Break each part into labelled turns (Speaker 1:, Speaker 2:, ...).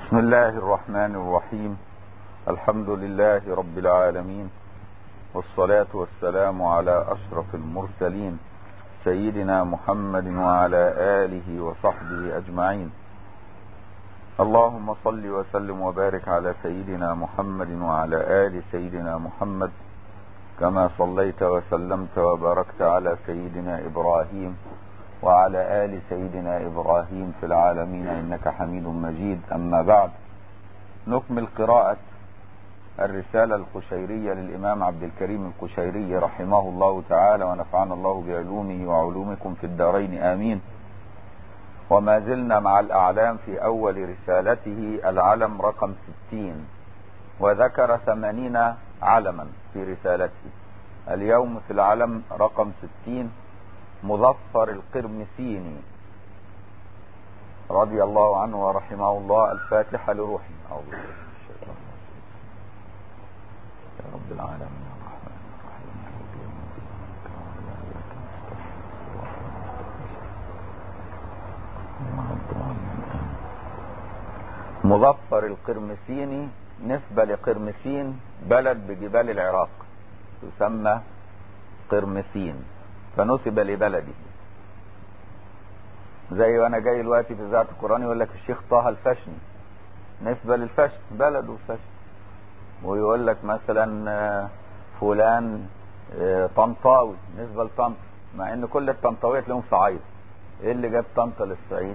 Speaker 1: بسم الله الرحمن الرحيم. الحمد لله رب العالمين، والصلاة والسلام على أشرف المرسلين سيدنا محمد وعلى آله وصحبه أجمعين. اللهم صل وسلم وبارك على سيدنا محمد وعلى آل سيدنا محمد كما صليت وسلمت وباركت على سيدنا إبراهيم وعلى آل سيدنا إبراهيم في العالمين إنك حميد مجيد. أما بعد، نكمل قراءة الرسالة القشيرية للإمام عبد الكريم القشيري رحمه الله تعالى، ونفعنا الله بعلومه وعلومكم في الدارين آمين. وما زلنا مع الأعلام في أول رسالته العلم رقم 60، وذكر 80 علما في رسالته. اليوم في العلم رقم 60 مظفر القرمسيني رضي الله عنه ورحمه الله. الفاتحة لروحه. أعوذ بالله من الشيطان الرجيم. يا رب العالمين الرحمن الرحيم. مظفر القرمسيني نسبة لقرمسين، بلد بجبال العراق تسمى قرمسين، فنسب لبلده. زي وانا جاي دلوقتي في إذاعة القرآن يقول لك الشيخ طه الفشني، نسبة للفشن، بلده الفشن. ويقول لك مثلا فلان طنطاوي، نسبة لطنطا، مع ان كل الطنطاوية لهم صعيد. ايه اللي جاب طنطا للصعيد؟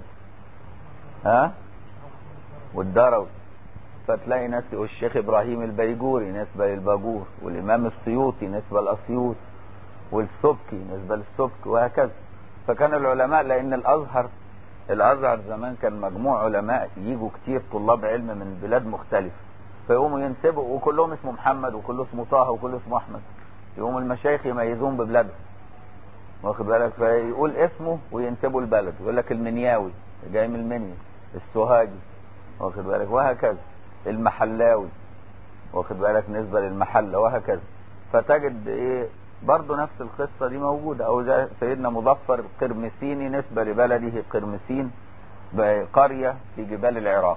Speaker 1: والدروي. فتلاقي ناس يقول الشيخ ابراهيم البيجوري نسبة للباجور، والامام السيوطي نسبة للاسيوط، والسبكي نسبة للسبك، وهكذا. فكان العلماء، لان الازهر زمان كان مجموع علماء يجوا كتير طلاب علم من بلاد مختلفة، فيقوموا ينسبوا، وكلهم اسمه محمد وكله اسمه طه وكله اسمه احمد، يقوموا المشايخ يميزون ببلادهم، واخد بالك؟ فيقول اسمه وينسبوا البلد، يقول لك المنياوي جاي من المنيا، السوهاجي، واخد بالك؟ وهكذا. المحلاوي، واخد بالك؟ نسبة للمحلة، وهكذا. فتجد ايه برضو نفس القصة دي موجودة. او زي سيدنا مظفر القرمسيني نسبة لبلده قرمسين، قرية في جبال العراق.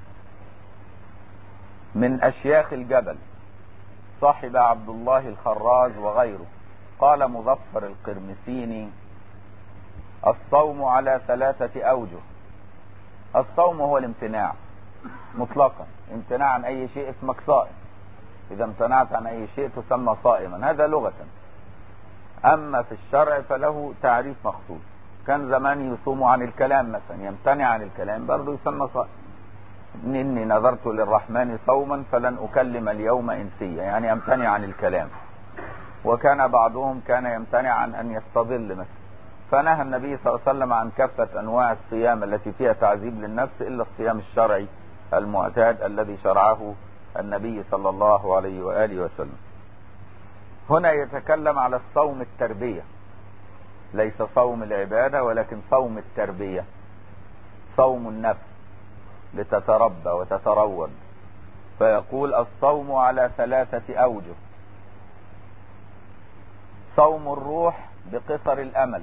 Speaker 1: من أشياخ الجبل، صاحب عبد الله الخراز وغيره. قال مظفر القرمسيني: الصوم على 3 أوجه. الصوم هو الامتناع مطلقا، امتناع عن أي شيء اسمك صائم. إذا امتنعت عن أي شيء تسمى صائما، هذا لغة. أما في الشرع فله تعريف مخصوص. كان زمان يصوم عن الكلام مثلا، يمتنع عن الكلام، برضه يسمى صائم. إني نذرت للرحمن صوما فلن أكلم اليوم إنسيا، يعني يمتنع عن الكلام. وكان بعضهم كان يمتنع عن أن يستظل مثلا، فنهى النبي صلى الله عليه وسلم عن كافة أنواع الصيام التي فيها تعذيب للنفس إلا الصيام الشرعي المعتاد الذي شرعه النبي صلى الله عليه وآله وسلم. هنا يتكلم على الصوم التربية، ليس صوم العبادة ولكن صوم التربية، صوم النفس لتتربى وتتروض. فيقول: الصوم على 3 أوجه. صوم الروح بقصر الأمل،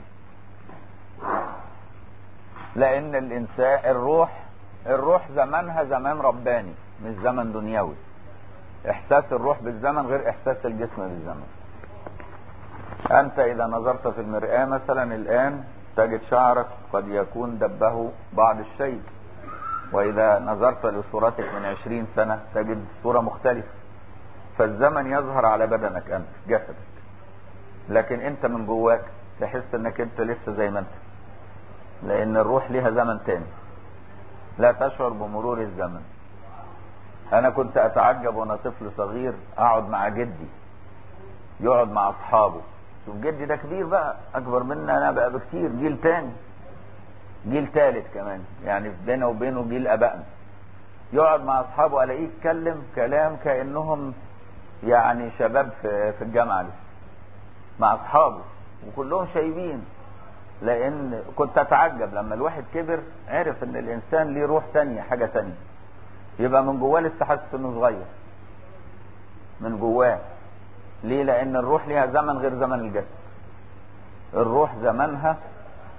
Speaker 1: لأن الإنسان الروح زمنها زمان رباني مش زمن دنيوي. إحساس الروح بالزمن غير إحساس الجسم بالزمن. أنت إذا نظرت في المرآة مثلا الآن تجد شعرك قد يكون دبه بعض الشيء، وإذا نظرت لصورتك من 20 سنة تجد صورة مختلفة. فالزمن يظهر على بدنك أنت، جسدك، لكن أنت من جواك تحس أنك أنت لسه زي ما أنت، لأن الروح لها زمن تاني، لا تشعر بمرور الزمن. أنا كنت أتعجب وأنا طفل صغير أقعد مع جدي يقعد مع أصحابه. شوف جدي ده كبير بقى، أكبر مني أنا بقى بكتير، جيل تاني، جيل ثالث كمان، يعني بينه وبينه جيل أبائنا. يقعد مع أصحابه ألاقيه يتكلم كلام كأنهم يعني شباب في الجامعة لسه مع أصحابه، وكلهم شايبين. لأن كنت أتعجب لما الواحد كبر عرف أن الإنسان ليه روح تانية، حاجة تانية، يبقى من جواه لسه حاسس إنه صغير من جواه. ليه؟ لأن الروح ليها زمن غير زمن الجسد. الروح زمنها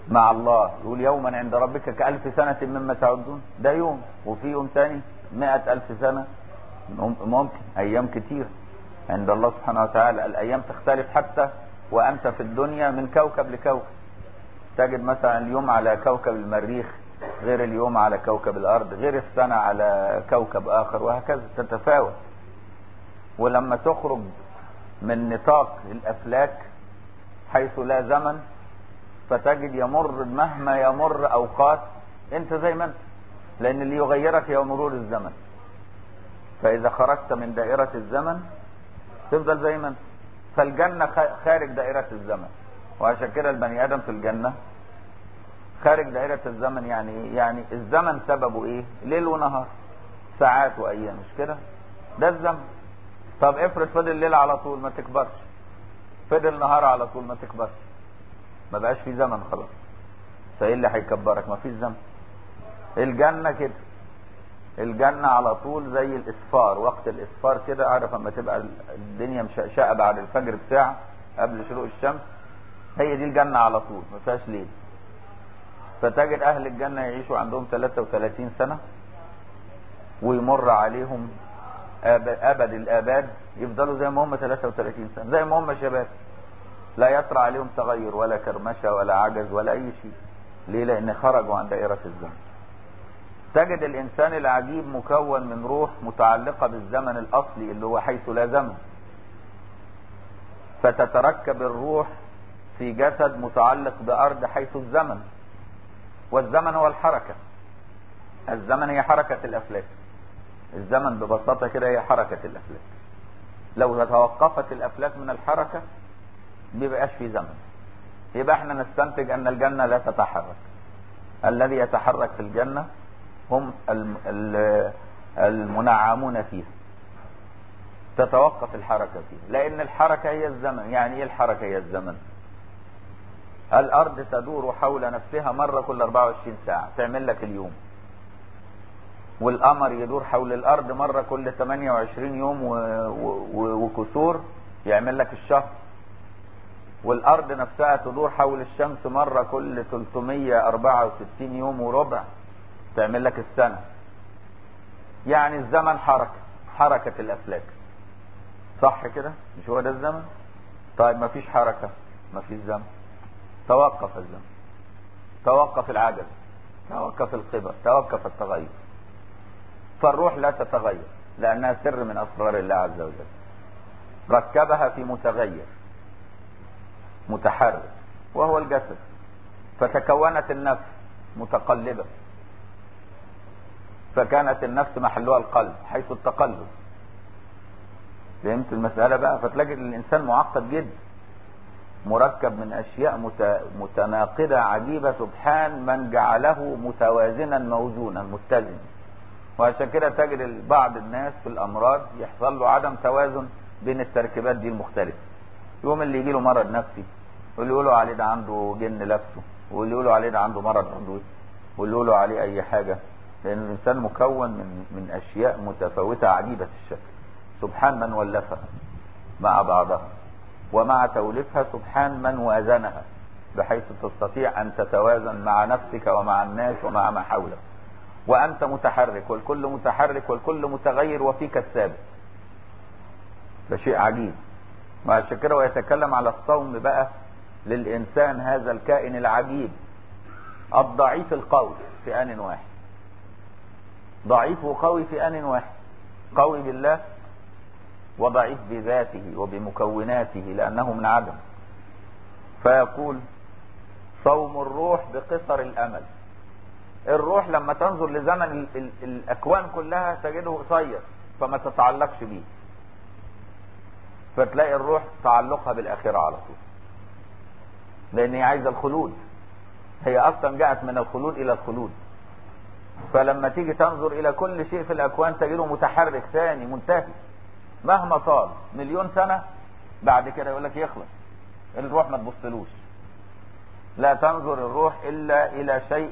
Speaker 1: مع الله. يقول يوما عند ربك كألف سنة مما تعدون، ده يوم. وفي يوم تاني 100,000 سنة، ممكن أيام كتير عند الله سبحانه وتعالى. الأيام تختلف حتى وأنت في الدنيا من كوكب لكوكب. تجد مثلا اليوم على كوكب المريخ غير اليوم على كوكب الأرض، غير السنة على كوكب آخر، وهكذا تتفاوت. ولما تخرج من نطاق الأفلاك حيث لا زمن، فتجد يمر مهما يمر أوقات أنت زي ما أنت، لأن اللي يغيرك هو مرور الزمن. فإذا خرجت من دائرة الزمن تفضل زي ما أنت. فالجنة خارج دائرة الزمن، وعشان كده البني آدم في الجنة خارج دائرة الزمن. يعني الزمن سببه إيه؟ ليل ونهار، ساعات وأيام، مش كده؟ ده الزمن. طب افرض فضل الليل على طول ما تكبرش، فضل نهار على طول ما تكبرش، ما بقاش في زمن خلاص. فايه اللي هيكبرك؟ ما فيش زمن. الجنة كده، الجنة على طول زي الإسفار، وقت الإسفار كده، عارف اما تبقى الدنيا مشقشقة بعد الفجر بساعة قبل شروق الشمس، هي دي الجنة على طول، ما فيهاش ليل. فتجد أهل الجنة يعيشوا عندهم 33 سنة، ويمر عليهم أبد الآباد، يفضلوا زي ما هم 33 سنة، زي ما هم شباب، لا يطرأ عليهم تغير ولا كرمشة ولا عجز ولا أي شيء. ليه؟ لأن خرجوا عن دائرة الزمن. تجد الإنسان العجيب مكون من روح متعلقة بالزمن الأصلي اللي هو حيث لا زمن، فتتركب الروح في جسد متعلق بأرض حيث الزمن، والزمن هو الحركة. الزمن هي حركة الأفلاك. الزمن ببساطة كده هي حركة الأفلاك. لو توقفت الأفلاك من الحركة بيبقاش في زمن. يبقى احنا نستنتج أن الجنة لا تتحرك. الذي يتحرك في الجنة هم المنعمون فيها، تتوقف الحركة فيها، لأن الحركة هي الزمن. يعني ايه الحركة هي الزمن؟ الأرض تدور حول نفسها مرة كل 24 ساعة تعمل لك اليوم، والقمر يدور حول الأرض مرة كل 28 يوم وكسور يعمل لك الشهر، والأرض نفسها تدور حول الشمس مرة كل 364 يوم وربع تعمل لك السنة. يعني الزمن حركة الأفلاك، صح كده؟ مش هو ده الزمن؟ طيب ما فيش حركة، ما فيش زمن، توقف الزمن، توقف العجل، توقف القبر، توقف التغير. فالروح لا تتغير لأنها سر من أسرار الله عز وجل، ركبها في متغير متحرك وهو الجسد. فتكونت النفس متقلبة، فكانت النفس محلها القلب حيث التقلب. فهمت المسألة بقى؟ فتلاقي الإنسان معقد جدا، مركب من أشياء متناقضة عجيبة. سبحان من جعله متوازنا موزونا متزن. وعشان كده تجد بعض الناس في الأمراض يحصل له عدم توازن بين التركيبات دي المختلفة. يوم اللي يجي له مرض نفسي، واللي يقولوا عليه ده عنده جن لابسه، واللي يقولوا عليه ده عنده مرض عضوي، واللي يقولوا عليه أي حاجة، لأن الإنسان مكون من أشياء متفاوتة عجيبة الشكل. سبحان من ولفها مع بعضها، ومع توليفها سبحان من وازنها بحيث تستطيع أن تتوازن مع نفسك ومع الناس ومع ما حولك. وأنت متحرك، والكل متحرك، والكل متغير، وفيك الثابت. ده شيء عجيب. وعشان كده ويتكلم على الصوم بقى للإنسان، هذا الكائن العجيب الضعيف القوي في آن واحد، ضعيف وقوي في آن واحد، قوي بالله وضعيف بذاته وبمكوناته لأنه من عدم. فيقول صوم الروح بقصر الأمل. الروح لما تنظر لزمن الأكوان كلها تجده قصير فما تتعلقش بيه، فتلاقي الروح تعلقها بالآخرة على طول، لأن هي عايزة الخلود. هي أصلا جاءت من الخلود إلى الخلود. فلما تيجي تنظر إلى كل شيء في الأكوان تجده متحرك ثاني منتهي مهما طال 1,000,000 سنة، بعد كده يقول لك يخلص. الروح ما تبصلوش، لا تنظر الروح إلا إلى شيء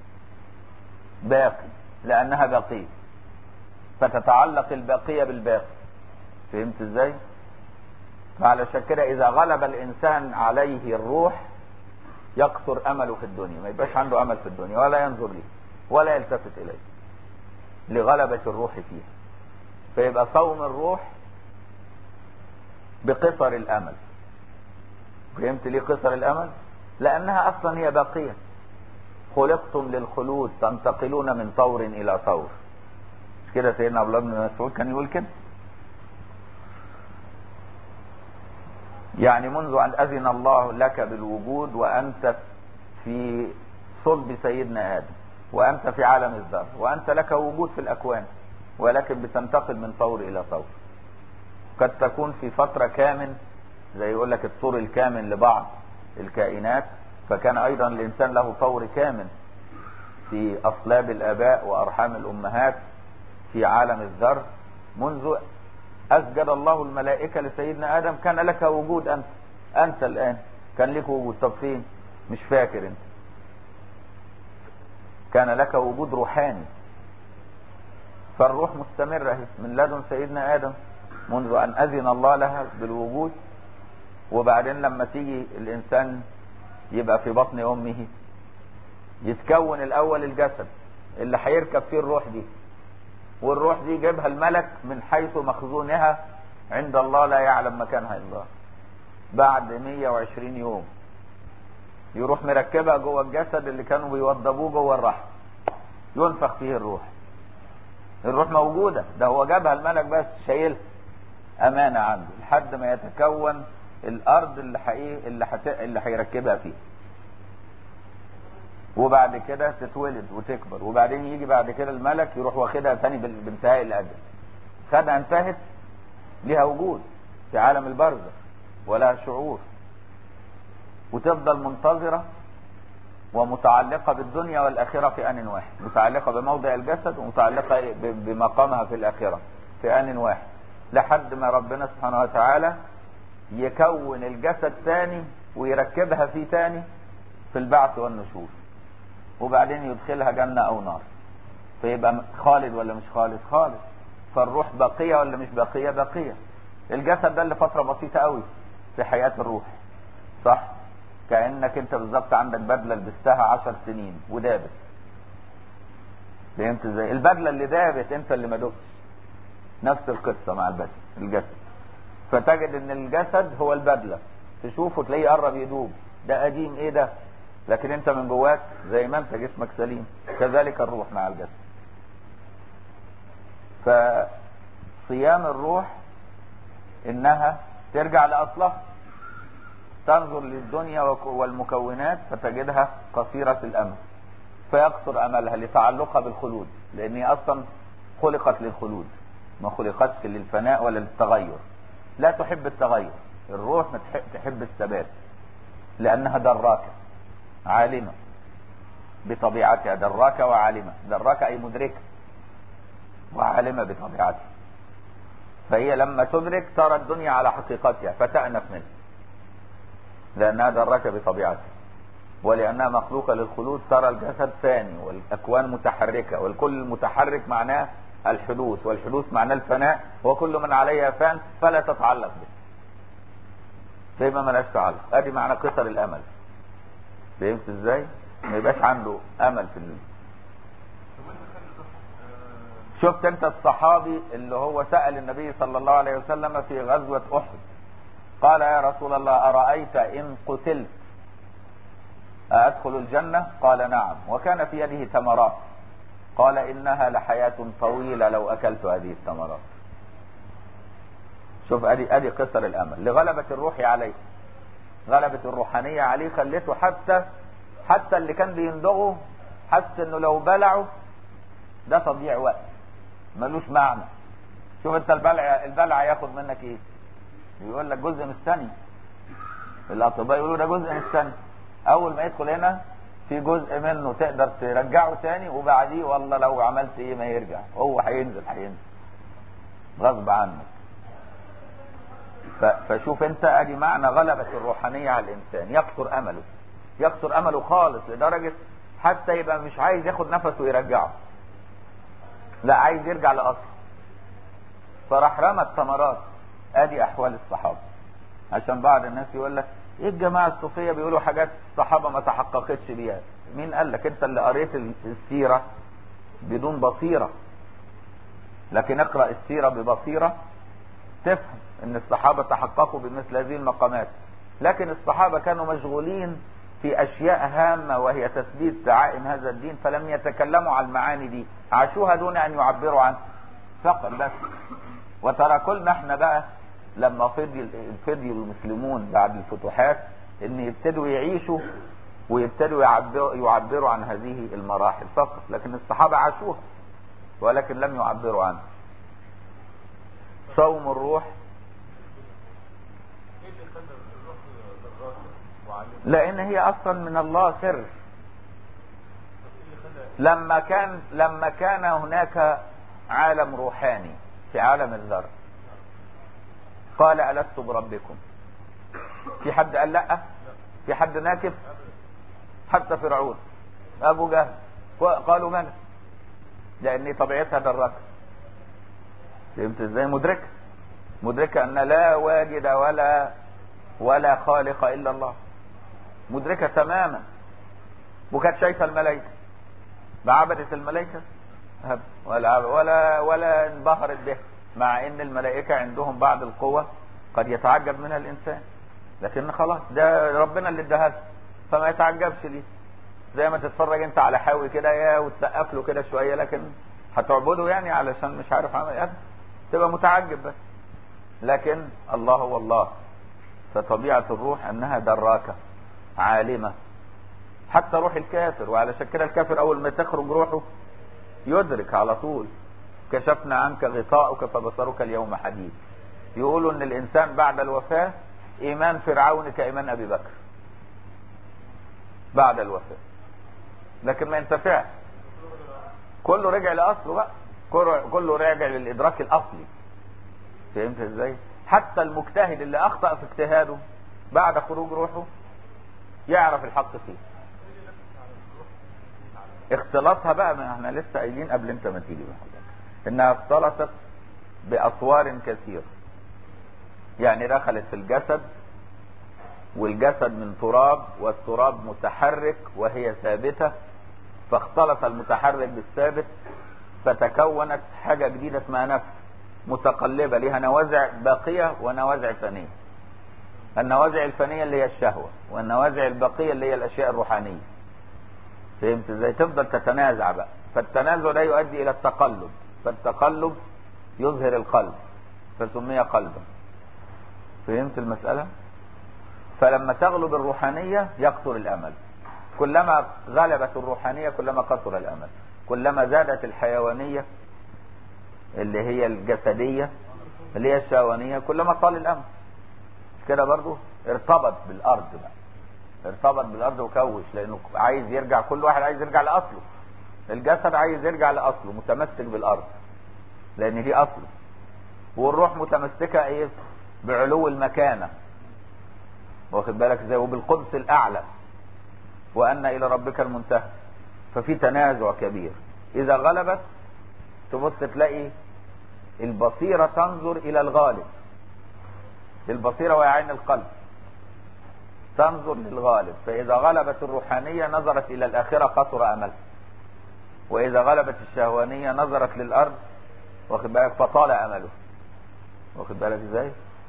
Speaker 1: باقي لأنها باقية، فتتعلق الباقية بالباقي. فهمت ازاي؟ فعلشان كده إذا غلب الإنسان عليه الروح يقصر امله في الدنيا، ما يبقاش عنده امل في الدنيا ولا ينظر ليه ولا يلتفت اليه لغلبة الروح فيها. فيبقى صوم الروح بقصر الامل. فهمت ليه قصر الامل؟ لانها اصلا هي باقية. خلقتم للخلود تنتقلون من طور الى طور. مش كده سيدنا عبد الله بن مسعود كان يقول كده؟ يعني منذ ان اذن الله لك بالوجود وانت في صلب سيدنا ادم وانت في عالم الذر وانت لك وجود في الاكوان، ولكن بتنتقل من طور الى طور. قد تكون في فترة كامن زي يقول لك الطور الكامن لبعض الكائنات، فكان ايضا الانسان له طور كامن في اصلاب الاباء وارحام الامهات في عالم الذر. منذ اسجد الله الملائكة لسيدنا ادم كان لك وجود انت الان كان لك وجود. طب فين؟ مش فاكر انت. كان لك وجود روحاني. فالروح مستمرة من لدن سيدنا ادم منذ ان اذن الله لها بالوجود. وبعدين لما تيجي الانسان يبقى في بطن امه يتكون الاول الجسد اللي هيركب فيه الروح دي، والروح دي جابها الملك من حيث مخزونها عند الله لا يعلم مكانها الا الله. بعد 120 يوم يروح مركبها جوه الجسد اللي كانوا بيوضبوه جوه الرحم، ينفخ فيه الروح. الروح موجودة، ده هو جابها الملك بس شايلها امانة عنده لحد ما يتكون الارض اللي هيركبها فيه. وبعد كده تتولد وتكبر، وبعدين يجي بعد كده الملك يروح واخدها تاني بانتهاء الاجل. خدها انتهت لها وجود في عالم البرزخ ولها شعور، وتفضل منتظرة ومتعلقة بالدنيا والآخرة في آن واحد، متعلقة بموضع الجسد ومتعلقة بمقامها في الآخرة في آن واحد، لحد ما ربنا سبحانه وتعالى يكون الجسد تاني ويركبها فيه تاني في البعث والنشور، وبعدين يدخلها جنة أو نار. فيبقى خالد ولا مش خالد؟ خالد. فالروح باقية ولا مش باقية؟ باقية. الجسد ده اللي فترة بسيطة قوي في حياة الروح، صح؟ كأنك انت بالظبط عندك بدلة لبستها 10 سنين ودابت. فهمت ازاي؟ البدلة اللي دابت انت اللي ما دبتش. نفس القصة مع الجسد. فتجد ان الجسد هو البدلة، تشوفه تلاقيه قرب يدوب، ده قديم ايه ده، لكن انت من جواك زي ما انت جسمك سليم. كذلك الروح مع الجسد. فصيام الروح انها ترجع لاصلها، تنظر للدنيا والمكونات فتجدها قصيرة الامل، فيقصر املها لتعلقها بالخلود، لان هي اصلا خلقت للخلود ما خلقتش للفناء ولا للتغير. لا تحب التغير. الروح تحب الثبات، لانها دراكة عالمة بطبيعتها. دراكة وعالمة. دراكة اي مدركة، وعالمة بطبيعتها. فهي لما تدرك ترى الدنيا على حقيقتها فتأنف منها، لأنها دراكة بطبيعتها. ولأنها مخلوقة للخلود ترى الجسد ثاني والأكوان متحركة، والكل متحرك معناه الحدوث، والحدوث معناه الفناء، وكل من عليها فان فلا تتعلق به. فيبقى ملاش تعلق. ادي معنى قصر الامل. فهمت ازاي؟ ما يبقاش عنده امل في الليل. شفت انت الصحابي اللي هو سأل النبي صلى الله عليه وسلم في غزوة احد، قال يا رسول الله أرأيت إن قتلت أدخل الجنة؟ قال نعم. وكان في يده تمرات، قال إنها لحياة طويلة لو أكلت هذه التمرات. شوف ادي قصر الامل لغلبة الروح عليه. غلبة الروحانية عليه خلته حتى اللي كان بيندغه حس انه لو بلعه ده تضييع وقت ملوش معنى. شوف انت البلع ياخد منك ايه؟ يقول لك جزء من الثانية. الاطباء يقولوا ده جزء من الثانية. اول ما يدخل هنا في جزء منه تقدر ترجعه تاني، وبعديه والله لو عملت ايه ما يرجع، هو هينزل غصب عنك. فشوف انت ادي معنى غلبة الروحانية على الانسان. يقصر امله خالص لدرجة حتى يبقى مش عايز ياخد نفسه ويرجعه، لا عايز يرجع لاصله. فراح رمى الثمرات. ادي احوال الصحابة. عشان بعض الناس يقول لك ايه الجماعة الصوفية بيقولوا حاجات الصحابة ما تحققتش بيها؟ مين قال لك؟ انت اللي قريت السيرة بدون بصيرة. لكن اقرأ السيرة ببصيرة تفهم ان الصحابة تحققوا بمثل هذه المقامات. لكن الصحابة كانوا مشغولين في اشياء هامة وهي تثبيت دعائم هذا الدين، فلم يتكلموا عن المعاني دي، عاشوها دون ان يعبروا عنها فقط بس. وتركلنا احنا بقى لما فضي المسلمون بعد الفتوحات ان يبتدوا يعيشوا ويبتدوا يعبروا عن هذه المراحل فقط. لكن الصحابة عاشوها ولكن لم يعبروا عنها. صوم الروح لان هي اصلا من الله سر. لما كان هناك عالم روحاني في عالم الذر قال ألست بربكم؟ في حد قال لا؟ في حد ناكف؟ حتى فرعون ابو جهل قالوا بلى، لان طبيعتها دركه. فهمت ازاي؟ مدركه ان لا واجد ولا خالق الا الله، مدركه تماما. وكانت شايفه الملائكه، بعبدت الملائكه ولا انبهرت به، مع ان الملائكه عندهم بعض القوة قد يتعجب منها الانسان، لكن خلاص ده ربنا اللي اداها فما يتعجبش ليه. زي ما تتفرج انت على حاوي كده يا وتسقف له كده شويه، لكن هتعبده يعني علشان مش عارف عمل ايه؟ تبقى متعجب بس. لكن الله هو الله. فطبيعه الروح انها دراكه عالمه، حتى روح الكافر. وعلشان كده الكافر اول ما تخرج روحه يدرك على طول. كشفنا عنك غطاءك فبصرك اليوم حديد. يقولوا ان الانسان بعد الوفاه ايمان فرعون كايمان ابي بكر بعد الوفاه، لكن ما ينتفعش. كله رجع لاصله بقى، كله راجع للادراك الاصلي. فهمت ازاي؟ حتى المجتهد اللي اخطأ في اجتهاده بعد خروج روحه يعرف الحق فيه. اختلاطها بقى، ما احنا لسه قايلين قبل انت ما تيجي انها اختلطت باطوار كثيره. يعني دخلت في الجسد، والجسد من تراب، والتراب متحرك وهي ثابته، فاختلط المتحرك بالثابت فتكونت حاجه جديده اسمها نفس متقلبه، لها نوازع باقيه ونوازع فانيه. النوازع الفانيه اللي هي الشهوه، والنوازع الباقيه اللي هي الاشياء الروحانيه. فهمت ازاي؟ تفضل تتنازع بقى، فالتنازع ده يؤدي الى التقلب، فالتقلب يظهر القلب فسمي قلبا. فهمت المسألة؟ فلما تغلب الروحانية يكثر الامل. كلما غلبت الروحانية كلما كثر الامل. كلما زادت الحيوانية اللي هي الجسدية اللي هي الشهوانية كلما طال الامل. كده برضو ارتبط بالارض بقى، ارتبط بالارض وكوش، لانه عايز يرجع، كل واحد عايز يرجع لاصله. الجسد عايز يرجع لاصله، متمسك بالارض لان دي اصله. والروح متمسكه ايه؟ بعلو المكانه، واخد بالك ازاي؟ وبالقدس الاعلى، وان الى ربك المنتهى. ففي تنازع كبير. اذا غلبت تبص تلاقي البصيره تنظر الى الغالب. البصيره وهي عين القلب تنظر للغالب. فاذا غلبت الروحانيه نظرت الى الاخره قصر املها، واذا غلبت الشهوانيه نظرت للارض، واخد بالك، فطال امله. واخد بالك ازاي؟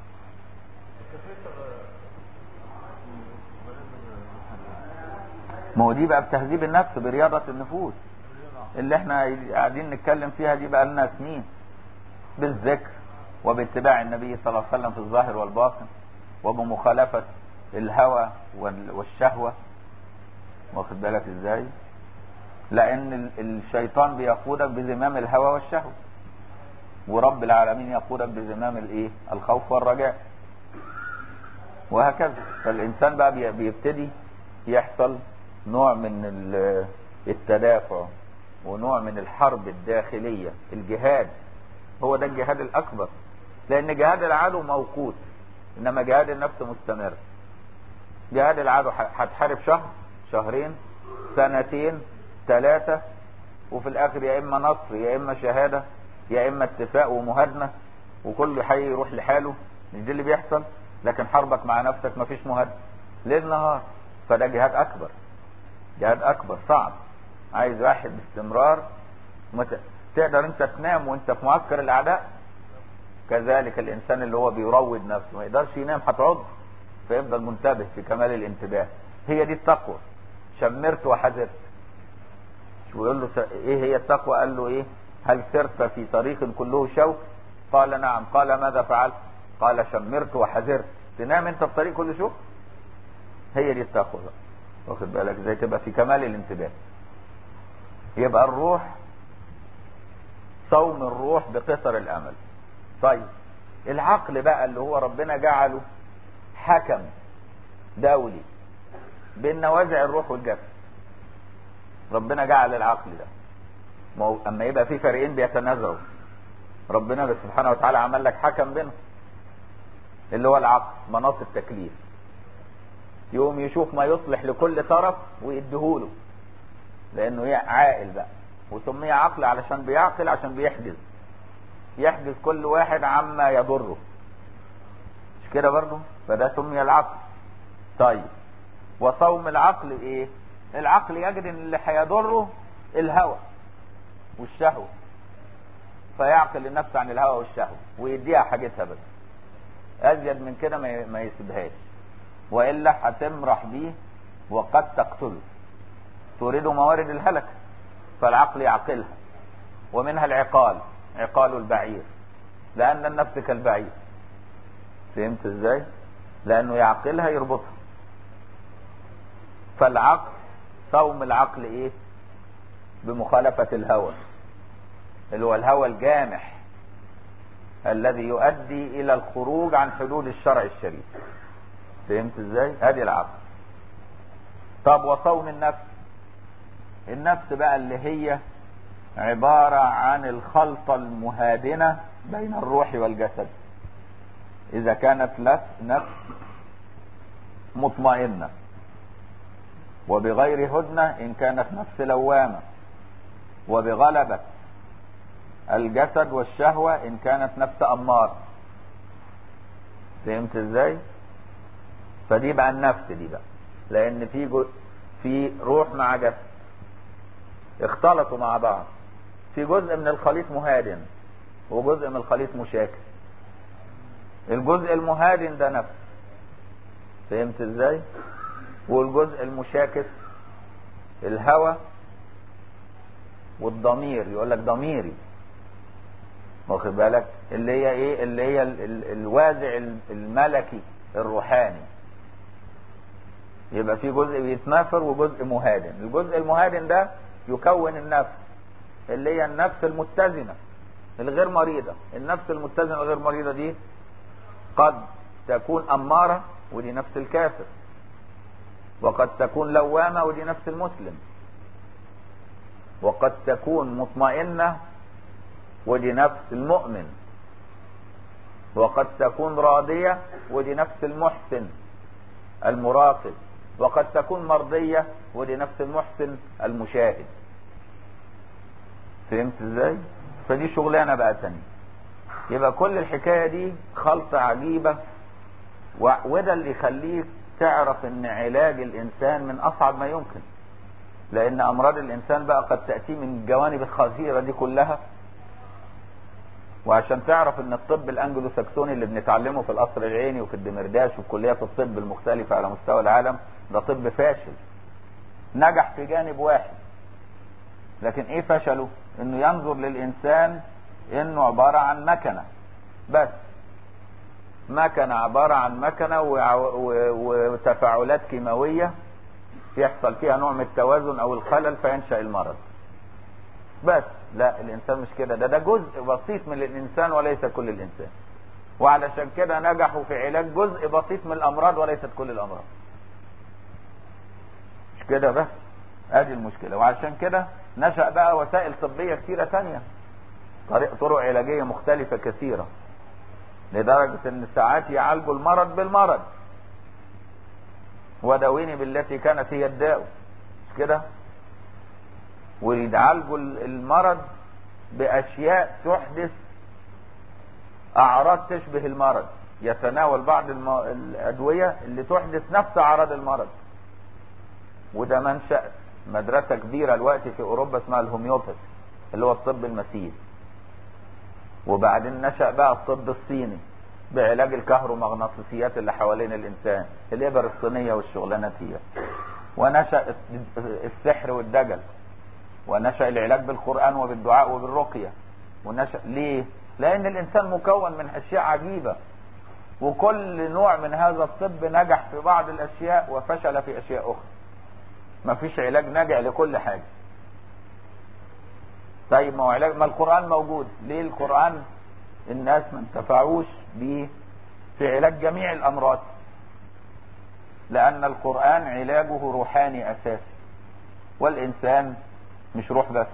Speaker 1: ما هو دي بقى بتهذيب النفس، برياضة النفوس اللي احنا قاعدين نتكلم فيها دي بقى لنا سنين، بالذكر وباتباع النبي صلى الله عليه وسلم في الظاهر والباطن، وبمخالفة الهوى والشهوة. واخد بالك ازاي؟ لان الشيطان بيقودك بزمام الهوى والشهوة، ورب العالمين يقودك بزمام الايه؟ الخوف والرجاء، وهكذا. فالانسان بقى بيبتدي يحصل نوع من التدافع، ونوع من الحرب الداخلية. الجهاد هو ده الجهاد الاكبر، لان جهاد العدو موقوت، انما جهاد النفس مستمر. جهاد العدو هتحارب شهر، شهرين، سنتين، 3، وفي الاخر يا اما نصر يا اما شهادة يا اما اتفاق ومهادنة، وكل حي يروح لحاله. مش ده اللي بيحصل؟ لكن حربك مع نفسك مفيش مهادنة، ليل نهار. فده جهاد اكبر، جهاد اكبر صعب، عايز واحد باستمرار. تقدر انت تنام وانت في معسكر الاعداء؟ كذلك الانسان اللي هو بيروض نفسه ما يقدرش ينام، هتعض، فيفضل منتبه في كمال الانتباه. هي دي التقوى. شمرت وحذرت. ويقول له ايه هي التقوى؟ قال له ايه؟ هل سرت في طريق كله شوك؟ قال نعم. قال ماذا فعلت؟ قال شمرت وحذرت. تنام انت في طريق كله شوك؟ هي دي التقوى بقى. واخد بالك ازاي؟ تبقى في كمال الانتباه. يبقى الروح، صوم الروح بقصر الامل. طيب العقل بقى اللي هو ربنا جعله حكم دولي بين نوازع الروح والجسد. ربنا جعل العقل ده، ما هو اما يبقى في فريقين بيتنازعوا، ربنا سبحانه وتعالى عمل لك حكم بينهم اللي هو العقل، مناط التكليف. يقوم يشوف ما يصلح لكل طرف ويديهوله، لانه عاقل بقى. وسمي عقل علشان بيعقل، عشان يحجز كل واحد عما يضره، مش كده برضه؟ فده سمي العقل. طيب وصوم العقل ايه؟ العقل يجد ان اللي هيضره الهوى والشهوه، فيعقل النفس عن الهوى والشهوه ويديها حاجتها بس، ازيد من كده ما يسيبهاش، والا هتمرح بيه وقد تقتله، تريد موارد الهلكه. فالعقل يعقلها، ومنها العقال، عقال البعير، لان النفس كالبعير. فهمت ازاي؟ لانه يعقلها يربطها. فالعقل، صوم العقل ايه؟ بمخالفة الهوى، اللي هو الهوى الجامح الذي يؤدي الى الخروج عن حدود الشرع الشريف. فهمت ازاي؟ ادي العقل. طب وصوم النفس، النفس بقى اللي هي عبارة عن الخلطة المهادنة بين الروح والجسد. اذا كانت نفس مطمئنة وبغير هدنة، ان كانت نفس لوامة وبغلبة الجسد والشهوة، ان كانت نفس امارة. فهمت ازاي؟ فدي بقى النفس دي بقى، لان في روح مع جسد اختلطوا مع بعض، في جزء من الخليط مهادن وجزء من الخليط مشاكل. الجزء المهادن ده نفس، فهمت ازاي؟ والجزء المشاكس الهوى والضمير، يقول لك ضميري، واخد بالك؟ اللي هي ايه؟ اللي هي الوازع الملكي الروحاني. يبقى في جزء بيتنافر وجزء مهادن. الجزء المهادن ده يكون النفس اللي هي النفس المتزنة الغير مريضة. النفس المتزنة الغير مريضة دي قد تكون أمارة، ودي نفس الكافر، وقد تكون لوامة، ودي نفس المسلم، وقد تكون مطمئنة، ودي نفس المؤمن، وقد تكون راضية، ودي نفس المحسن المراقب، وقد تكون مرضية، ودي نفس المحسن المشاهد. فهمت ازاي؟ فدي شغلانة بقى تانية. يبقى كل الحكاية دي خلطة عجيبة، وده اللي يخليك تعرف ان علاج الانسان من اصعب ما يمكن، لان امراض الانسان بقى قد تأتي من الجوانب الخطيرة دي كلها. وعشان تعرف ان الطب الانجلو ساكسوني اللي بنتعلمه في القصر العيني وفي الدمرداش وفي كليات الطب المختلفة على مستوى العالم، ده طب فاشل، نجح في جانب واحد. لكن ايه فشله؟ انه ينظر للانسان انه عبارة عن مكنة بس، مكنة عبارة عن مكنة وتفاعلات كيماوية يحصل فيها نوع من التوازن او الخلل فينشأ المرض بس. لا، الانسان مش كده، ده جزء بسيط من الانسان وليس كل الانسان. وعلشان كده نجحوا في علاج جزء بسيط من الامراض وليست كل الامراض. مش كده بس، ادي المشكلة. وعشان كده نشأ بقى وسائل طبية كثيرة تانية، طرق علاجية مختلفة كثيرة، لدرجة ان ساعات يعالجوا المرض بالمرض. وداويني بالتي كانت هي الداء، مش كده؟ ويعالجوا المرض باشياء تحدث اعراض تشبه المرض. يتناول بعض الأدوية اللي تحدث نفس أعراض المرض. وده منشأ مدرسة كبيرة الوقت في أوروبا اسمها الهوميوباثي اللي هو الطب المسيحي. وبعدين نشأ بقى الطب الصيني بعلاج الكهرومغناطيسيات اللي حوالين الإنسان، الإبر الصينية والشغلانات هي. ونشأ السحر والدجل، ونشأ العلاج بالقرآن وبالدعاء وبالرقية. ونشأ ليه؟ لأن الإنسان مكون من أشياء عجيبة، وكل نوع من هذا الطب نجح في بعض الأشياء وفشل في أشياء أخرى. ما فيش علاج ناجع لكل حاجة. طيب ما القرآن موجود، ليه القرآن الناس ما انتفعوش به في علاج جميع الأمراض؟ لأن القرآن علاجه روحاني أساسي، والإنسان مش روح بس،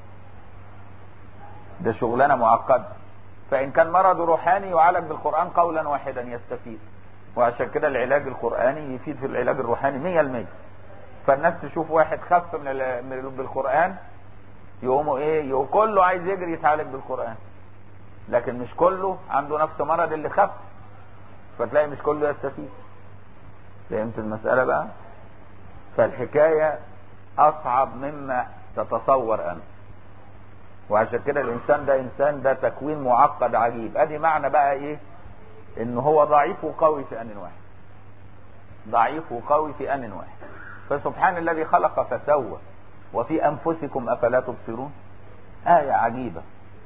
Speaker 1: ده شغلانة معقدة. فإن كان مرض روحاني يعالج بالقرآن قولا واحدا يستفيد. وعشان كده العلاج القرآني يفيد في العلاج الروحاني 100%. فالناس تشوف واحد خف بالقرآن يقوموا ايه، كله عايز يجري يتعالج بالقرآن، لكن مش كله عنده نفس مرض اللي خف، فتلاقي مش كله يستفيد. فهمت المسألة بقى؟ فالحكاية أصعب مما تتصور أنت. وعشان كده الإنسان ده تكوين معقد عجيب. أدي معنى بقى إيه؟ إنه هو ضعيف وقوي في آن واحد. ضعيف وقوي في آن واحد. فسبحان الذي خلق فسوى وفي أنفسكم أفلا تبصرون. آية عجيبة.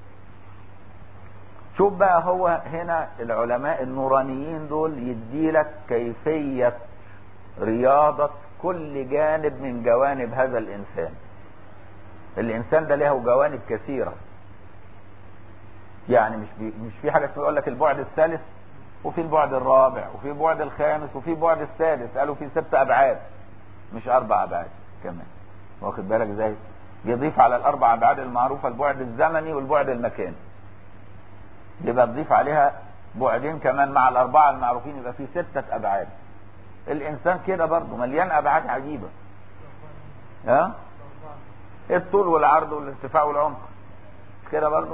Speaker 1: شوف بقى، هو هنا العلماء النورانيين دول يديلك كيفية رياضة كل جانب من جوانب هذا الإنسان. الإنسان ده له جوانب كثيرة، يعني مش في حاجة تقول لك البعد الثالث وفي البعد الرابع وفي البعد الخامس وفي البعد السادس. قالوا في 6 أبعاد مش 4 أبعاد كمان. واخد بالك ازاي؟ يضيف على ال4 أبعاد المعروفة البعد الزمني والبعد المكاني، يبقى تضيف عليها بعدين كمان مع ال4 المعروفين، يبقى في 6 أبعاد. الإنسان كده برضه مليان أبعاد عجيبة. ها؟ الطول والعرض والارتفاع والعمق كده برضه.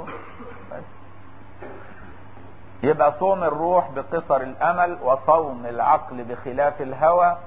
Speaker 1: يبقى صوم الروح بقصر الأمل وصوم العقل بخلاف الهوى.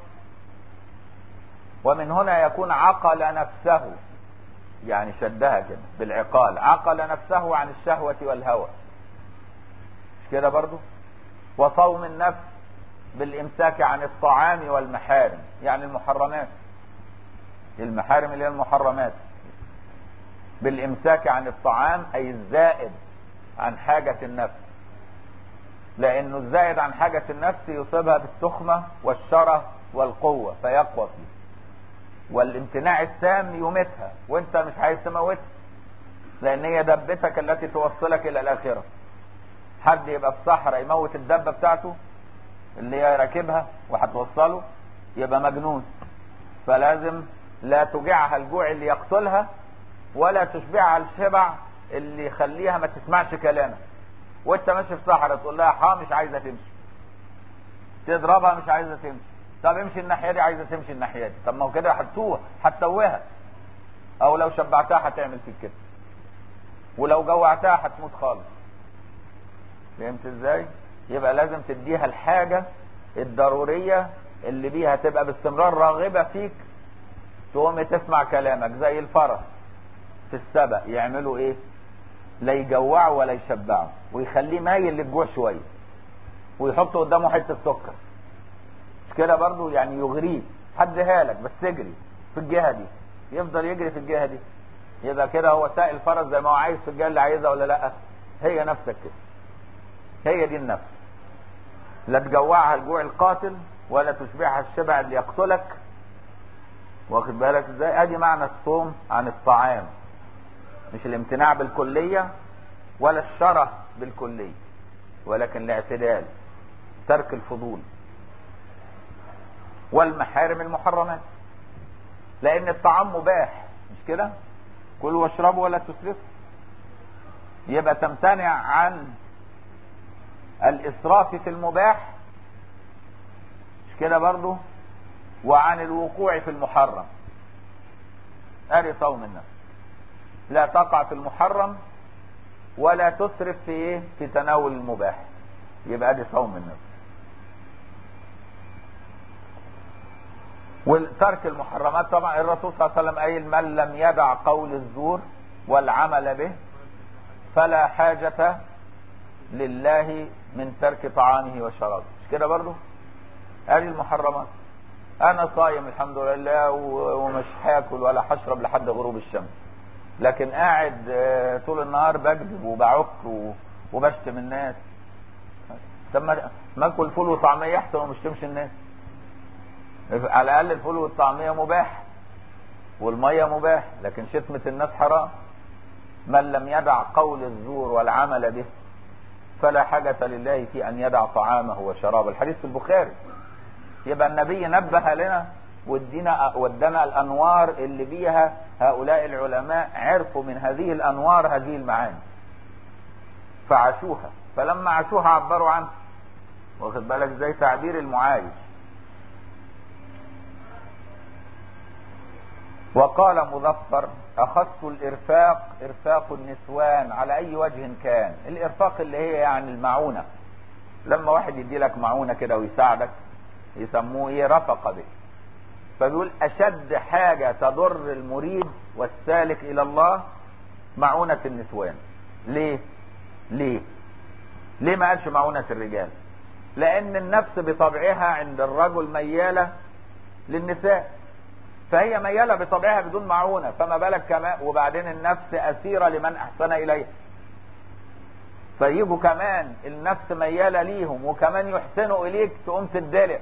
Speaker 1: ومن هنا يكون عقل نفسه، يعني شدها كده بالعقال، عقل نفسه عن الشهوة والهوى، مش كده برضو؟ وصوم النفس بالامساك عن الطعام والمحارم، يعني المحرمات، المحارم اللي هي المحرمات. بالامساك عن الطعام أي الزائد عن حاجة النفس، لأنه الزائد عن حاجة النفس يصيبها بالتخمة والشره والقوة فيقوى فيه، والامتناع التام يميتها وانت مش عايز تموتها، لان هي دبتك التي توصلك الى الاخرة. حد يبقى في صحراء يموت الدبة بتاعته اللي هي راكبها وهتوصله، يبقى مجنون. فلازم لا تجعها الجوع اللي يقتلها، ولا تشبعها الشبع اللي يخليها ما تسمعش كلامك. وانت ماشي في صحراء تقول لها مش عايزة تمشي، تضربها مش عايزة تمشي، طب امشي الناحية دي، عايزة تمشي الناحية دي، طب ما هو كده هتتوهها، او لو شبعتها هتعمل فيك كده، ولو جوعتها هتموت خالص. فهمت ازاي؟ يبقى لازم تديها الحاجة الضرورية اللي بيها تبقى باستمرار راغبة فيك، تقوم تسمع كلامك. زي الفرس في السبق يعملوا ايه؟ لا يجوعوا ولا يشبعوا، ويخليه مايل للجوع شوية، ويحطوا قدامه حتة سكر، مش كده برضو؟ يعني يغريه، حدها لك بس اجري في الجهة دي، يفضل يجري في الجهة دي. يبقى كده هو سائل الفرس زي ما هو عايز في الجهة اللي عايزها ولا لا؟ هي نفسك كده، هي دي النفس. لا تجوعها الجوع القاتل ولا تشبعها الشبع اللي يقتلك. واخد بالك ازاي؟ ادي معنى الصوم عن الطعام، مش الامتناع بالكلية ولا الشره بالكلية، ولكن الاعتدال، ترك الفضول. والمحارم المحرمات، لان الطعام مباح، مش كده؟ كلوا واشربوا ولا تسرفوا. يبقى تمتنع عن الاسراف في المباح، مش كده برضو؟ وعن الوقوع في المحرم. ادي صوم النفس، لا تقع في المحرم ولا تسرف في ايه؟ في تناول المباح، يبقى دي صوم النفس. وترك المحرمات طبعا الرسول صلى الله عليه وسلم قايل من لم يدع قول الزور والعمل به فلا حاجة لله من ترك طعامه وشرابه. مش كده برضو؟ ادي المحرمات. انا صايم الحمد لله ومش هاكل ولا هشرب لحد غروب الشمس، لكن قاعد طول النهار بكذب وبعك وبشتم الناس. طب ما اكل فول وطعميه احسن وما اشتمش الناس. على الاقل الفول والطعميه مباح والميه مباح، لكن شتمه الناس حرام. من لم يدع قول الزور والعمل به فلا حاجة لله في ان يدع طعامه وشرابه. الحديث في البخاري. يبقى النبي نبه لنا ودنا الانوار اللي بيها هؤلاء العلماء عرفوا من هذه الانوار هذه المعاني فعاشوها، فلما عاشوها عبروا عنها. واخد بالك زي تعبير المعايش. وقال مظفر اخذت الارفاق ارفاق النسوان على اي وجه كان. الارفاق اللي هي يعني المعونة، لما واحد يدي لك معونة كده ويساعدك يسموه ايه؟ رفق به. فبيقول اشد حاجة تضر المريد والسالك الى الله معونة النسوان. ليه ما قالش معونة الرجال؟ لان النفس بطبعها عند الرجل ميالة للنساء، فهي ميالة بطبعها بدون معونة، فما بالك كمان. وبعدين النفس اسيرة لمن احسن اليها، فيجوا كمان النفس ميالة ليهم وكمان يحسنوا اليك، تقوم تدلع،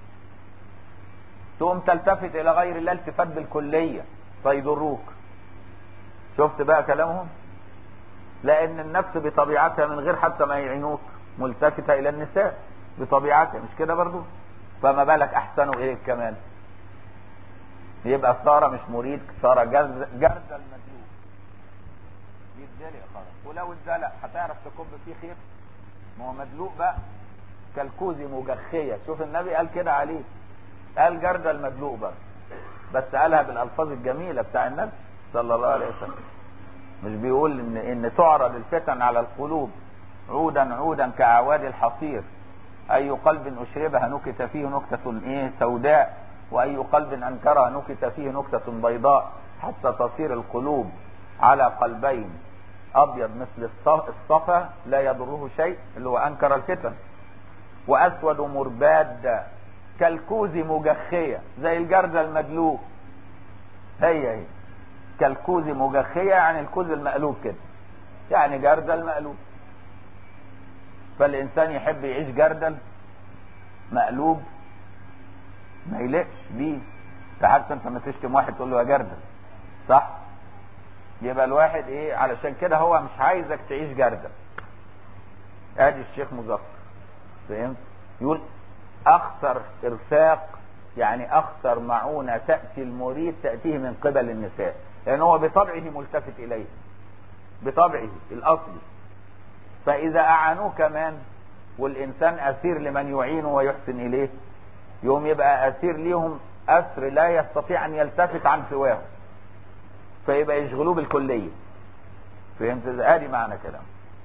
Speaker 1: تقوم تلتفت الى غير الله التفات بالكلية فيضروك. شفت بقى كلامهم؟ لان النفس بطبيعتها من غير حتى ما يعينوك ملتفتة الى النساء بطبيعتها، مش كده برضو؟ فما بالك احسنوا اليك كمان. يبقى صار مش مريد، صار جرد المدلوق، يتدلق خلاص. ولو اتدلق هتعرف تكب فيه خير؟ ما هو مدلوق بقى كالكوز مجخية. شوف النبي قال كده عليه، قال جرد المدلوق بقى، بس قالها بالالفاظ الجميلة بتاع النبي صلى الله عليه وسلم. مش بيقول ان تعرض الفتن على القلوب عودا عودا كاعواد الحصير، اي قلب اشربها نكت فيه نكتة ايه سوداء، واي قلب انكرها نكت فيه نكتة بيضاء، حتى تصير القلوب على قلبين ابيض مثل الصفا لا يضره شيء، اللي هو انكر الفتن، واسود مرباد كالكوز مجخية، زي الجردة المدلوق. هي كالكوز مجخية، يعني الكوز المقلوب كده، يعني جردل المقلوب. فالإنسان يحب يعيش جردل مقلوب ما يلقش بيه. حتى انت ما تشتم واحد تقول له يا جردل، صح؟ يبقى الواحد ايه؟ علشان كده هو مش عايزك تعيش جردل. ادي الشيخ مظفر، فهمت؟ يقول اخطر ارفاق، يعني اخطر معونة تأتي المريد تأتيه من قبل النساء، لان هو بطبعه ملتفت اليه، بطبعه الاصلي. فاذا اعانوه كمان، والانسان اسير لمن يعينه ويحسن اليه، يوم يبقى اسير ليهم اسر لا يستطيع ان يلتفت عن سواه، فيبقى يشغلوه بالكلية. فهمت؟ ادي معنى كلام.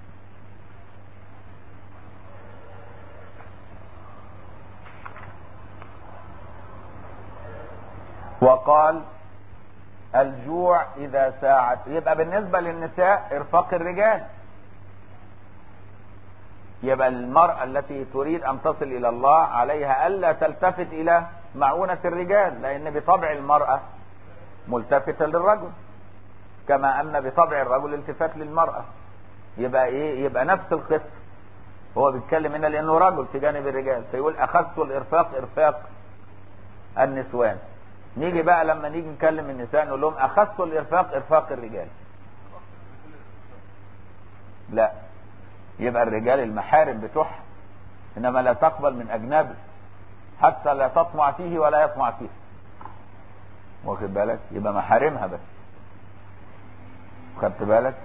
Speaker 1: وقال الجوع اذا ساعت. يبقى بالنسبة للنساء ارفاق الرجال. يبقى المرأة التي تريد ان تصل الى الله عليها الا تلتفت الى معونة الرجال، لان بطبع المرأة ملتفتة للرجل، كما ان بطبع الرجل التفات للمرأة. يبقى ايه؟ يبقى نفس القصة. هو بيتكلم هنا لانه رجل في جانب الرجال، فيقول اخذت الارفاق ارفاق النسوان. نيجي بقى لما نيجي نكلم النساء نقول لهم اخذت الارفاق ارفاق الرجال. لا، يبقى الرجال المحارم بتوعها، انما لا تقبل من اجنبي حتى لا تطمع فيه ولا يطمع فيه. واخد بالك؟ يبقى محارمها بس. خدت بالك؟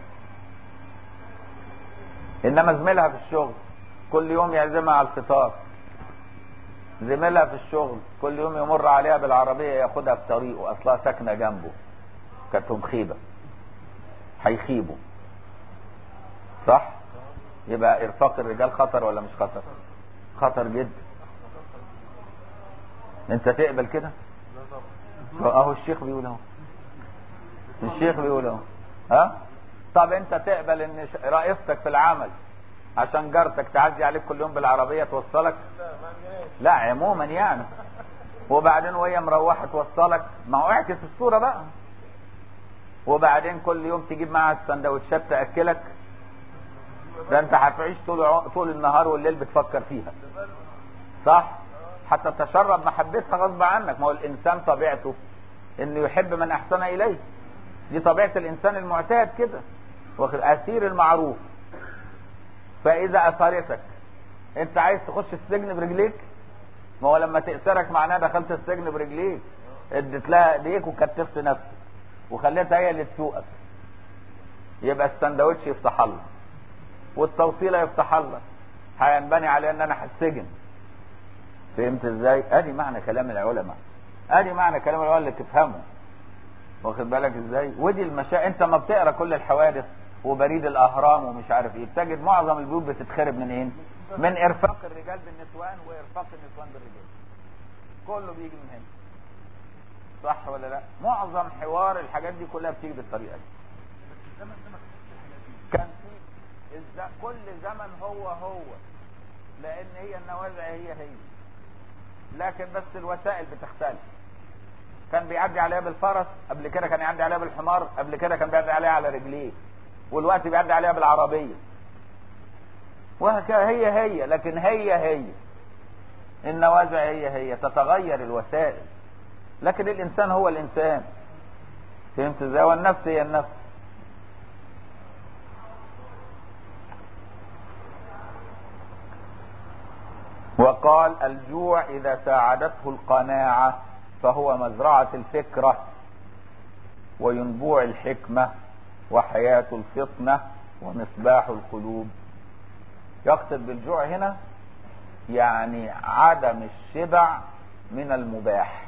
Speaker 1: انما زميلها في الشغل كل يوم يعزمها على الفطار، زميلها في الشغل كل يوم يمر عليها بالعربية ياخدها في طريقه، اصلها ساكنة جنبه، كانت مخيبة، هيخيبه، صح؟ يبقى ارفاق الرجال خطر ولا مش خطر؟ خطر جدا. انت تقبل كده؟ اهو الشيخ بيقول اهو، الشيخ بيقول اهو. ها؟ طب انت تقبل ان رئيستك في العمل عشان جارتك تعدي عليك كل يوم بالعربيه توصلك؟ لا عموما يعني. وبعدين وهي مروحه توصلك، ما هو اعكس الصوره بقى. وبعدين كل يوم تجيب معها السندوتشات تاكلك، ده انت هتعيش طول النهار والليل بتفكر فيها، صح؟ حتى تشرب محبتها غصب عنك. ما هو الانسان طبيعته انه يحب من احسن اليه، دي طبيعه الانسان المعتاد كده، واخد اسير المعروف. فاذا اثرتك انت عايز تخش السجن برجليك، ما هو لما تأثرك معناه دخلت السجن برجليك، اديت لها ايديك وكتفت نفسك وخليتها هي اللي تسوقك، يبقى السندوتش يفتح الله والتوصيله يفتح الله، هينبني عليه ان انا هتسجن. فهمت ازاي؟ ادي معنى كلام العلماء، ادي معنى كلام العلماء اللي تفهمه، واخد بالك ازاي؟ ودي انت ما بتقرا كل الحوادث وبريد الاهرام ومش عارف ايه، بتجد معظم البيوت بتتخرب من ايه؟ من ارفاق الرجال بالنسوان وارفاق النسوان بالرجال، كله بيجي من هنا، صح ولا لا؟ معظم حوار الحاجات دي كلها بتيجي بالطريقه دي. كان في كل زمن هو لان هي النوازع هي لكن بس الوسائل بتختلف. كان بيعدي عليها بالفرس، قبل كده كان يعدي عليها بالحمار، قبل كده كان بيعدي عليها على رجليه، والوقت بيعدي عليها بالعربيه، وهكذا. هي لكن هي النوازع هي تتغير الوسائل، لكن الانسان هو الانسان. فهمت ازاي؟ والنفس هي النفس. وقال الجوع اذا ساعدته القناعة فهو مزرعة الفكرة وينبوع الحكمة وحياة الفطنة ومصباح القلوب. يقصد بالجوع هنا يعني عدم الشبع من المباح،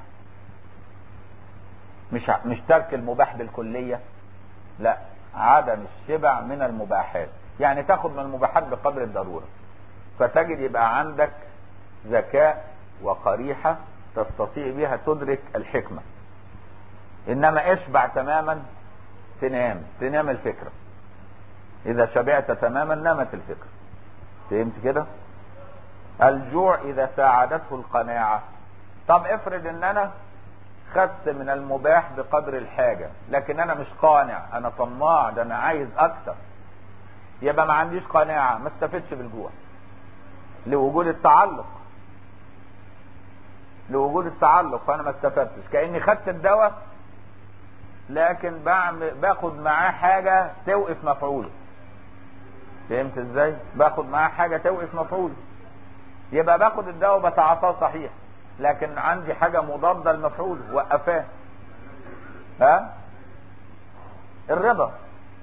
Speaker 1: مش ترك المباح بالكلية، لا، عدم الشبع من المباحات، يعني تاخد من المباحات بقدر الضرورة، فتجد يبقى عندك ذكاء وقريحة تستطيع بها تدرك الحكمة. انما اشبع تماما تنام الفكرة، اذا شبعت تماما نامت الفكرة. فهمت كده؟ الجوع اذا ساعدته القناعة. طب افرض ان انا خدت من المباح بقدر الحاجة لكن انا مش قانع، انا طماع، ده انا عايز اكتر، يبقى ما عنديش قناعة، ما استفدش بالجوع لوجود التعلق، فانا ما استفدتش، كأني خدت الدواء لكن باخد معاه حاجة توقف مفعوله. فهمت ازاي؟ باخد معاه حاجة توقف مفعوله، يبقى باخد الدواء وبتعاطاه صحيح لكن عندي حاجة مضادة لمفعوله وقفاه. ها؟ الرضا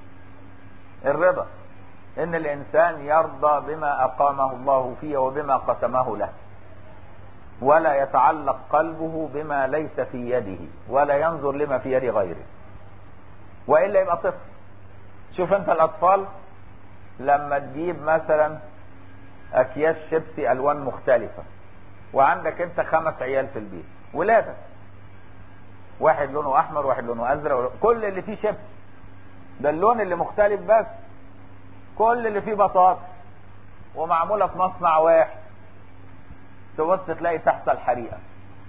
Speaker 1: ان الانسان يرضى بما اقامه الله فيه وبما قسمه له، ولا يتعلق قلبه بما ليس في يده ولا ينظر لما في يد غيره، وإلا يبقى طفل. شوف انت الاطفال لما تجيب مثلا اكياس شيبسي الوان مختلفة وعندك انت 5 عيال في البيت ولادك، واحد لونه احمر واحد لونه ازرق، كل اللي فيه شيبسي، ده اللون اللي مختلف بس، كل اللي فيه بطاطا ومعمولة في مصنع واحد، تبص تلاقي تحصل حريقة،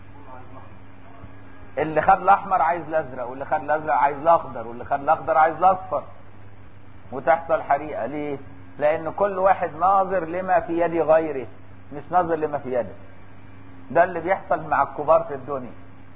Speaker 1: اللي خد الاحمر عايز الازرق، واللي خد الازرق عايز الاخضر، واللي خد الاخضر عايز الاصفر، وتحصل حريقة. ليه؟ لان كل واحد ناظر لما في يد غيره مش ناظر لما في يده. ده اللي بيحصل مع الكبار في الدنيا.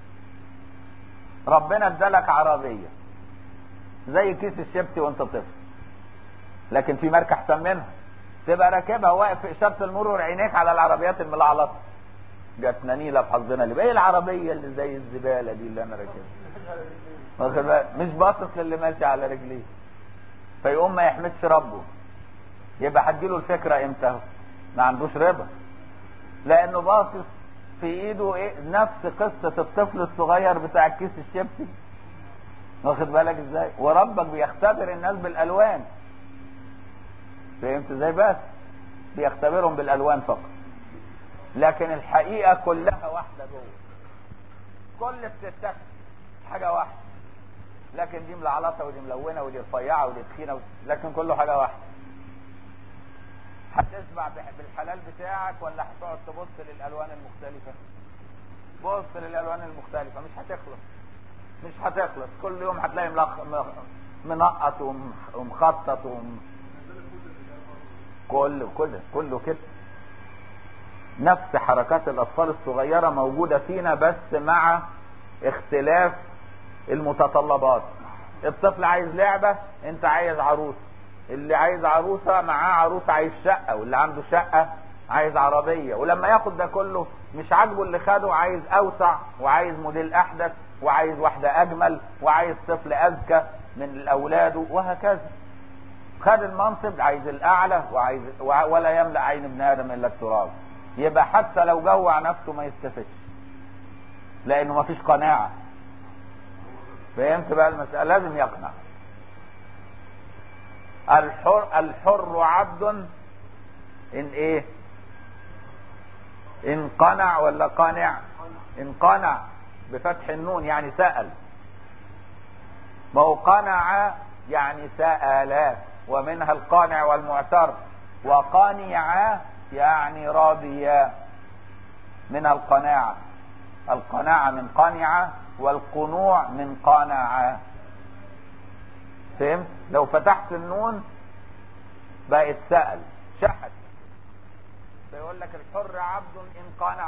Speaker 1: ربنا ادالك عربية زي كيس الشيبسي وانت طفل، لكن في ماركة احسن منها، تبقى راكبها واقف في اشارة المرور عينيك على العربيات الملعلطة. جاتنا نيلة في حظنا اللي ايه العربية اللي زي الزبالة دي اللي انا راكبها، مش باصص للي ماشي على رجليه، فيقوم ما يحمدش ربه. يبقى هتجيله الفكرة امتى؟ ما عندوش رضا، لانه باصص في ايده ايه؟ نفس قصة الطفل الصغير بتاع الكيس الشيبسي، واخد بالك ازاي؟ وربك بيختبر الناس بالالوان. فهمت ازاي؟ بس بيختبرهم بالالوان فقط، لكن الحقيقة كلها واحدة جوه. كل الستات حاجة واحدة، لكن دي ملعلطة ودي ملونة ودي رفيعة ودي تخينة لكن كله حاجة واحدة. هتشبع بالحلال بتاعك ولا هتقعد تبص للالوان المختلفة؟ بص للالوان المختلفة، مش هتخلص. كل يوم هتلاقي منقط ومخطط كله كده. نفس حركات الاطفال الصغيرة موجودة فينا، بس مع اختلاف المتطلبات. الطفل عايز لعبة، انت عايز عروسة. اللي عايز عروسة معاه عروسة عايز شقة، واللي عنده شقة عايز عربية. ولما ياخد ده كله مش عاجبه اللي خده، عايز اوسع وعايز موديل احدث وعايز واحدة اجمل وعايز طفل اذكى من اولاده وهكذا. خد المنصب عايز الاعلى ولا يملأ عين ابن ادم الا التراب. يبقى حتى لو جوع نفسه ما يستفدش، لانه ما فيش قناعة. فهمت بقى المسألة؟ لازم يقنع. الحر عبد ان ايه؟ ان قنع ولا قانع؟ ان قنع بفتح النون يعني سأل. ما هو قنع يعني سأل، ومنها القانع والمعتر. وقانع يعني راضيا، منها القناعة. القناعة من قنع، والقنوع من قانع. فهمت؟ لو فتحت النون بقت سأل، شحت. فيقول لك الحر عبد إن قنع.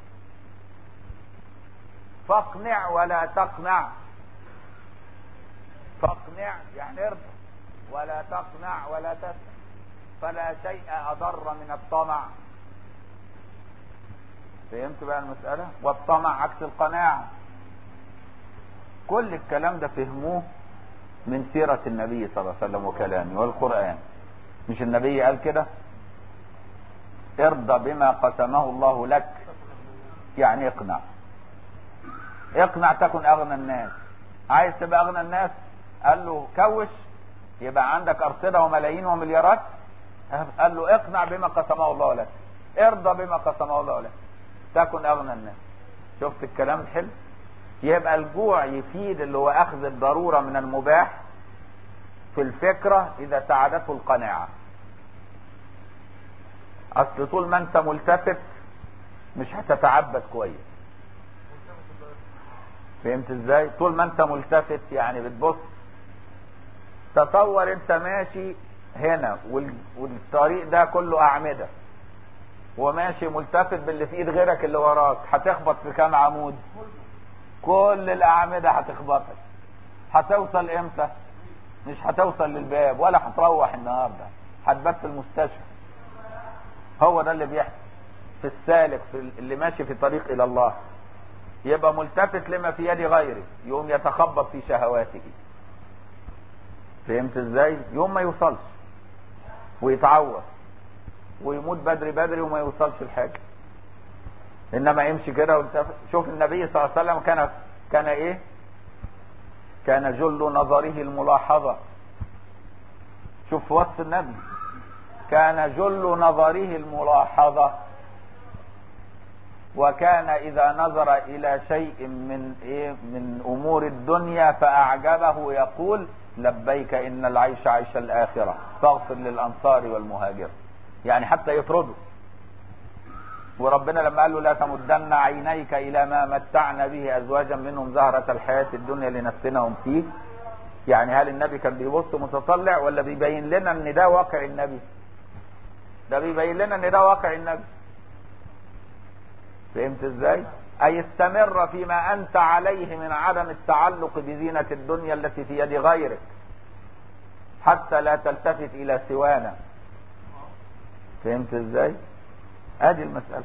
Speaker 1: فاقنع ولا تقنع. فاقنع يعني ارضى، ولا تقنع ولا تسأل، فلا شيء أضر من الطمع. فهمت بقى المسألة؟ والطمع عكس القناعة. كل الكلام ده فهموه من سيرة النبي صلى الله عليه وسلم وكلامه والقرآن. مش النبي قال كده؟ ارضى بما قسمه الله لك، يعني اقنع. اقنع تكن اغنى الناس. عايز تبقى اغنى الناس؟ قال له كوش يبقى عندك ارصدة وملايين ومليارات. قال له اقنع بما قسمه الله لك، ارضى بما قسمه الله لك تكن اغنى الناس. شفت الكلام الحلو؟ يبقى الجوع يفيد اللي هو اخذ الضرورة من المباح في الفكرة اذا ساعدته القناعة. اصل طول ما انت ملتفت مش هتتعبد كويس. فهمت ازاي؟ طول ما انت ملتفت يعني بتبص. تصور انت ماشي هنا والطريق ده كله اعمدة، وماشي ملتفت باللي في ايد غيرك اللي وراك، هتخبط في كام عمود؟ كل الاعمدة هتخبطك. هتوصل امتى؟ مش هتوصل للباب ولا هتروح النهاردة، هتبات في المستشفى. هو ده اللي بيحصل في السالك، في اللي ماشي في طريق الى الله. يبقى ملتفت لما في يد غيره، يوم يتخبط في شهواته. فهمت ازاي؟ يوم ما يوصلش ويتعور ويموت بدري وما يوصلش الحاجة. انما يمشي كده شوف النبي صلى الله عليه وسلم كان ايه؟ كان جل نظره الملاحظة. شوف وصف النبي، كان جل نظره الملاحظة. وكان إذا نظر إلى شيء من أمور الدنيا فأعجبه يقول لبيك إن العيش عيش الآخرة فاغفر للأنصار والمهاجر. يعني حتى يطرده. وربنا لما قال له لا تمدن عينيك إلى ما متعنا به أزواجا منهم زهرة الحياة الدنيا لنفتنهم فيه. يعني هل النبي كان بيبص متطلع ولا بيبين لنا ان ده واقع النبي؟ ده بيبين لنا ان ده واقع النبي. فهمت ازاي؟ اي استمر فيما انت عليه من عدم التعلق بزينة الدنيا التي في يد غيرك حتى لا تلتفت الى سوانا. فهمت ازاي؟ ادي المسألة.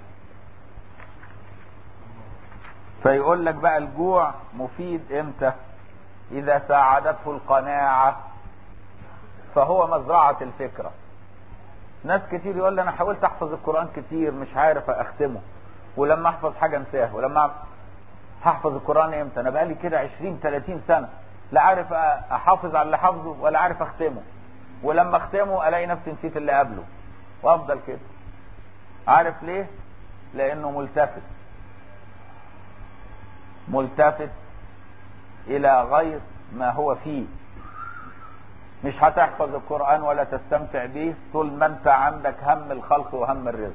Speaker 1: فيقول لك بقى الجوع مفيد امتى؟ اذا ساعدته القناعة، فهو مزرعة الفكرة. ناس كتير يقول لي انا حاولت احفظ القرآن كتير مش عارف اختمه، ولما احفظ حاجة انساها، ولما هحفظ القرآن امتى؟ انا بقالي كده 20-30 سنة لا عارف احافظ على اللي حافظه ولا عارف اختمه. ولما اختمه الاقي نفسي نسيت اللي قبله وافضل كده. عارف ليه؟ لانه ملتفت الى غير ما هو فيه. مش هتحفظ القرآن ولا تستمتع به طول ما انت عندك هم الخلق وهم الرزق،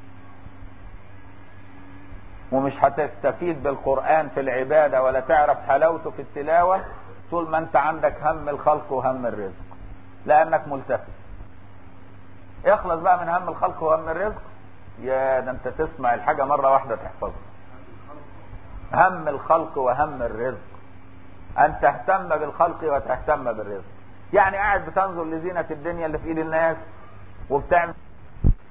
Speaker 1: ومش هتستفيد بالقرآن في العبادة ولا تعرف حلاوته في التلاوة طول ما انت عندك هم الخلق وهم الرزق، لانك ملتفت. اخلص بقى من هم الخلق وهم الرزق، يا ده انت تسمع الحاجة مرة واحدة تحفظها. هم الخلق وهم الرزق، ان تهتم بالخلق وتهتم بالرزق. يعني قاعد بتنظر لزينة الدنيا اللي في ايد الناس وبتعمل